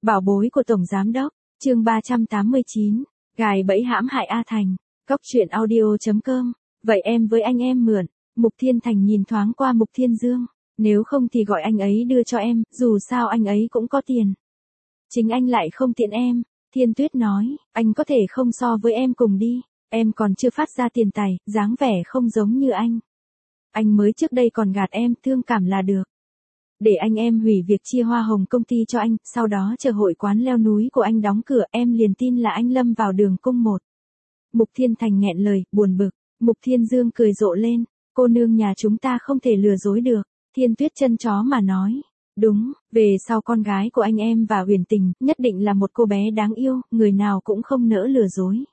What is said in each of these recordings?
Bảo bối của Tổng Giám Đốc, chương 389, gài bẫy hãm hại A Thành, Cóc truyện audio.com, vậy em với anh em mượn, Mục Thiên Thành nhìn thoáng qua Mục Thiên Dương, nếu không thì gọi anh ấy đưa cho em, dù sao anh ấy cũng có tiền. Chính anh lại không tiện em, Thiên Tuyết nói, anh có thể không so với em cùng đi, em còn chưa phát ra tiền tài, dáng vẻ không giống như anh. Anh mới trước đây còn gạt em, thương cảm là được. Để anh em hủy việc chia hoa hồng công ty cho anh, sau đó chờ hội quán leo núi của anh đóng cửa, em liền tin là anh lâm vào đường cung một. Mục Thiên Thành nghẹn lời, buồn bực. Mục Thiên Dương cười rộ lên, cô nương nhà chúng ta không thể lừa dối được. Thiên Tuyết chân chó mà nói, đúng, về sau con gái của anh em và Huyền Tình, nhất định là một cô bé đáng yêu, người nào cũng không nỡ lừa dối.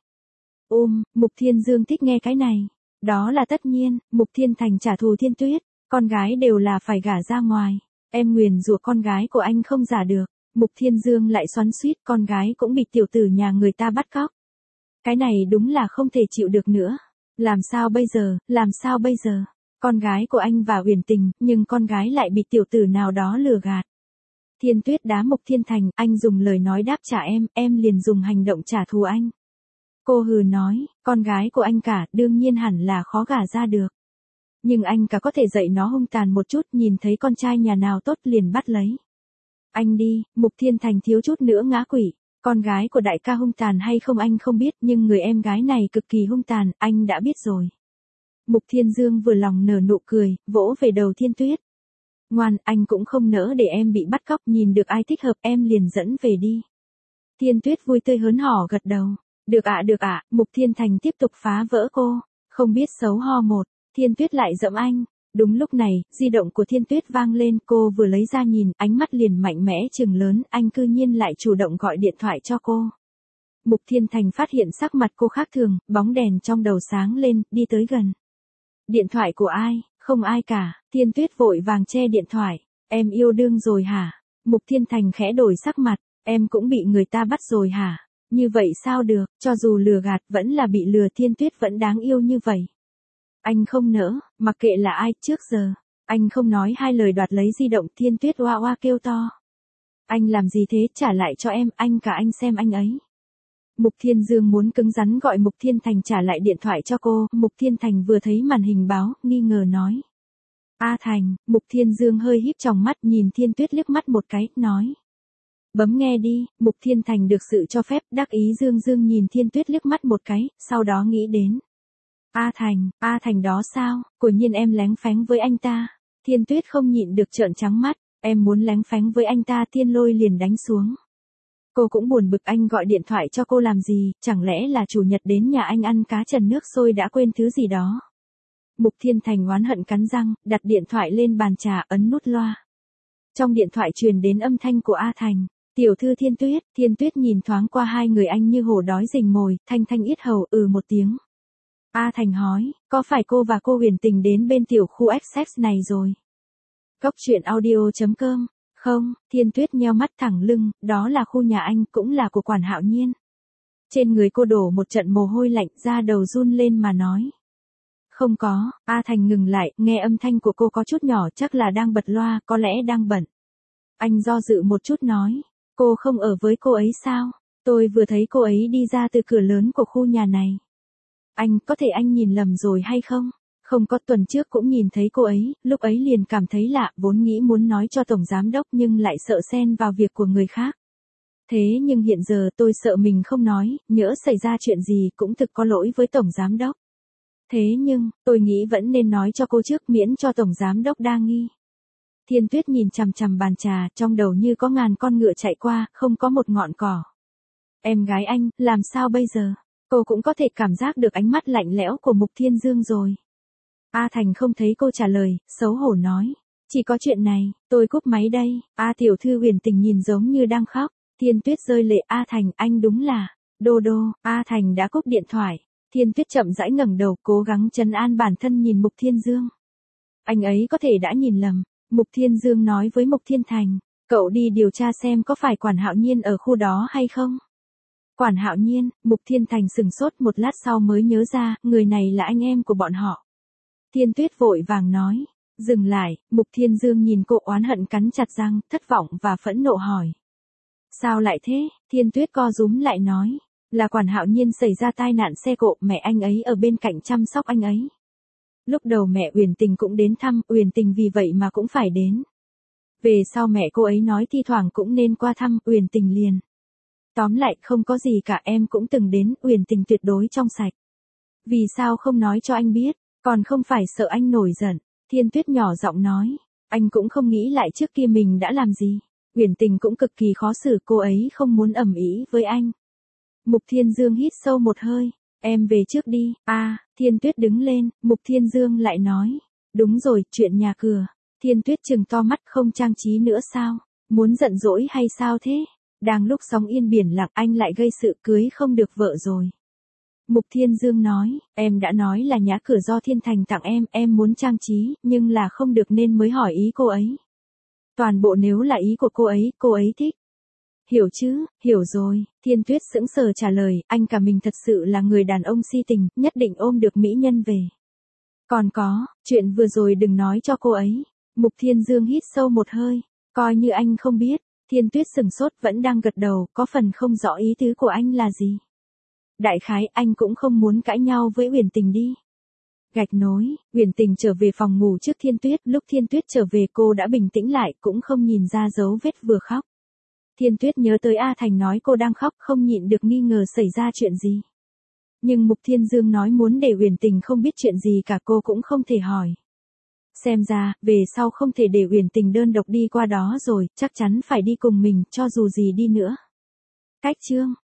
Mục Thiên Dương thích nghe cái này. Đó là tất nhiên, Mục Thiên Thành trả thù Thiên Tuyết, con gái đều là phải gả ra ngoài. Em nguyền rủa con gái của anh không giả được. Mục Thiên Dương lại xoắn xuýt, con gái cũng bị tiểu tử nhà người ta bắt cóc. Cái này đúng là không thể chịu được nữa. Làm sao bây giờ, làm sao bây giờ? Con gái của anh và Huyền Tình, nhưng con gái lại bị tiểu tử nào đó lừa gạt. Thiên Tuyết đá Mục Thiên Thành, anh dùng lời nói đáp trả em liền dùng hành động trả thù anh. Cô hừ nói, con gái của anh cả, đương nhiên hẳn là khó gả ra được. Nhưng anh cả có thể dạy nó hung tàn một chút, nhìn thấy con trai nhà nào tốt liền bắt lấy. Anh đi, Mục Thiên Thành thiếu chút nữa ngã quỵ. Con gái của đại ca hung tàn hay không anh không biết, nhưng người em gái này cực kỳ hung tàn, anh đã biết rồi. Mục Thiên Dương vừa lòng nở nụ cười, vỗ về đầu Thiên Tuyết. Ngoan, anh cũng không nỡ để em bị bắt cóc, nhìn được ai thích hợp em liền dẫn về đi. Thiên Tuyết vui tươi hớn hở gật đầu. Được ạ, Mục Thiên Thành tiếp tục phá vỡ cô. Không biết xấu ho một, Thiên Tuyết lại giẫm anh. Đúng lúc này, di động của Thiên Tuyết vang lên, cô vừa lấy ra nhìn, ánh mắt liền mạnh mẽ trừng lớn, anh cư nhiên lại chủ động gọi điện thoại cho cô. Mục Thiên Thành phát hiện sắc mặt cô khác thường, bóng đèn trong đầu sáng lên, đi tới gần. Điện thoại của ai? Không ai cả. Thiên Tuyết vội vàng che điện thoại. Em yêu đương rồi hả? Mục Thiên Thành khẽ đổi sắc mặt, em cũng bị người ta bắt rồi hả? Như vậy sao được, cho dù lừa gạt vẫn là bị lừa, Thiên Tuyết vẫn đáng yêu như vậy. Anh không nỡ, mặc kệ là ai, trước giờ, anh không nói hai lời đoạt lấy di động. Thiên Tuyết oa oa kêu to. Anh làm gì thế, trả lại cho em, anh cả anh xem anh ấy. Mục Thiên Dương muốn cứng rắn gọi Mục Thiên Thành trả lại điện thoại cho cô, Mục Thiên Thành vừa thấy màn hình báo, nghi ngờ nói. A Thành, Mục Thiên Dương hơi híp tròng mắt nhìn Thiên Tuyết liếc mắt một cái, nói. Bấm nghe đi. Mục Thiên Thành được sự cho phép, đắc ý dương dương nhìn Thiên Tuyết liếc mắt một cái, sau đó nghĩ đến. A Thành đó sao, quả nhiên em lén phánh với anh ta. Thiên Tuyết không nhịn được trợn trắng mắt, em muốn lén phánh với anh ta, Thiên Lôi liền đánh xuống. Cô cũng buồn bực, anh gọi điện thoại cho cô làm gì, chẳng lẽ là chủ nhật đến nhà anh ăn cá trần nước sôi đã quên thứ gì đó. Mục Thiên Thành oán hận cắn răng, đặt điện thoại lên bàn trà, ấn nút loa. Trong điện thoại truyền đến âm thanh của A Thành. Tiểu thư Thiên Tuyết nhìn thoáng qua hai người anh như hổ đói rình mồi, thanh thanh yết hầu, một tiếng. A Thành hỏi, có phải cô và cô Huyền Tình đến bên tiểu khu XX này rồi? Cóc truyện audio.com, không, Thiên Tuyết nheo mắt thẳng lưng, đó là khu nhà anh, cũng là của quản Hạo Nhiên. Trên người cô đổ một trận mồ hôi lạnh, da đầu run lên mà nói. Không có. A Thành ngừng lại, nghe âm thanh của cô có chút nhỏ, chắc là đang bật loa, có lẽ đang bận. Anh do dự một chút nói. Cô không ở với cô ấy sao? Tôi vừa thấy cô ấy đi ra từ cửa lớn của khu nhà này. Anh, có thể anh nhìn lầm rồi hay không? Không có, tuần trước cũng nhìn thấy cô ấy, lúc ấy liền cảm thấy lạ, vốn nghĩ muốn nói cho Tổng Giám Đốc nhưng lại sợ xen vào việc của người khác. Thế nhưng hiện giờ tôi sợ mình không nói, nhỡ xảy ra chuyện gì cũng thực có lỗi với Tổng Giám Đốc. Thế nhưng, tôi nghĩ vẫn nên nói cho cô trước, miễn cho Tổng Giám Đốc đa nghi. Thiên Tuyết nhìn chằm chằm bàn trà, trong đầu như có ngàn con ngựa chạy qua, không có một ngọn cỏ. Em gái anh, làm sao bây giờ? Cô cũng có thể cảm giác được ánh mắt lạnh lẽo của Mục Thiên Dương rồi. A Thành không thấy cô trả lời, xấu hổ nói. Chỉ có chuyện này, tôi cúp máy đây. Tiểu thư Huyền Tình nhìn giống như đang khóc. Thiên Tuyết rơi lệ. A Thành, anh đúng là đô đô. A Thành đã cúp điện thoại. Thiên Tuyết chậm rãi ngẩng đầu, cố gắng trấn an bản thân nhìn Mục Thiên Dương. Anh ấy có thể đã nhìn lầm. Mục Thiên Dương nói với Mục Thiên Thành, cậu đi điều tra xem có phải quản Hạo Nhiên ở khu đó hay không. Quản Hạo Nhiên, Mục Thiên Thành sừng sốt một lát sau mới nhớ ra, người này là anh em của bọn họ. Thiên Tuyết vội vàng nói, dừng lại. Mục Thiên Dương nhìn cô oán hận cắn chặt răng, thất vọng và phẫn nộ hỏi. Sao lại thế? Thiên Tuyết co rúm lại nói. Là Quản Hạo Nhiên xảy ra tai nạn xe cộ, mẹ anh ấy ở bên cạnh chăm sóc anh ấy. Lúc đầu mẹ Uyển Tình cũng đến thăm, Uyển Tình vì vậy mà cũng phải đến. Về sau mẹ cô ấy nói thi thoảng cũng nên qua thăm, Uyển Tình liền. Tóm lại không có gì cả, em cũng từng đến, Uyển Tình tuyệt đối trong sạch. Vì sao không nói cho anh biết, còn không phải sợ anh nổi giận. Thiên Tuyết nhỏ giọng nói, anh cũng không nghĩ lại trước kia mình đã làm gì. Uyển Tình cũng cực kỳ khó xử, cô ấy không muốn ầm ĩ với anh. Mục Thiên Dương hít sâu một hơi, em về trước đi. Thiên Tuyết đứng lên, Mục Thiên Dương lại nói, đúng rồi, chuyện nhà cửa. Thiên Tuyết trừng to mắt, không trang trí nữa sao? Muốn giận dỗi hay sao thế? Đang lúc sóng yên biển lặng anh lại gây sự, cưới không được vợ rồi. Mục Thiên Dương nói, em đã nói là nhã cửa do Thiên Thành tặng em muốn trang trí, nhưng là không được nên mới hỏi ý cô ấy. Toàn bộ nếu là ý của cô ấy thích. Hiểu chứ, hiểu rồi, Thiên Tuyết sững sờ trả lời, anh cả mình thật sự là người đàn ông si tình, nhất định ôm được mỹ nhân về. Còn có, chuyện vừa rồi đừng nói cho cô ấy. Mục Thiên Dương hít sâu một hơi, coi như anh không biết. Thiên Tuyết sừng sốt vẫn đang gật đầu, có phần không rõ ý tứ của anh là gì. Đại khái anh cũng không muốn cãi nhau với Uyển Tình đi. Gạch nối, Uyển Tình trở về phòng ngủ trước Thiên Tuyết, lúc Thiên Tuyết trở về cô đã bình tĩnh lại, cũng không nhìn ra dấu vết vừa khóc. Thiên Tuyết nhớ tới A Thành nói cô đang khóc, không nhịn được nghi ngờ xảy ra chuyện gì. Nhưng Mục Thiên Dương nói muốn để Uyển Tình không biết chuyện gì cả, cô cũng không thể hỏi. Xem ra, về sau không thể để Uyển Tình đơn độc đi qua đó rồi, chắc chắn phải đi cùng mình, cho dù gì đi nữa. Cách chương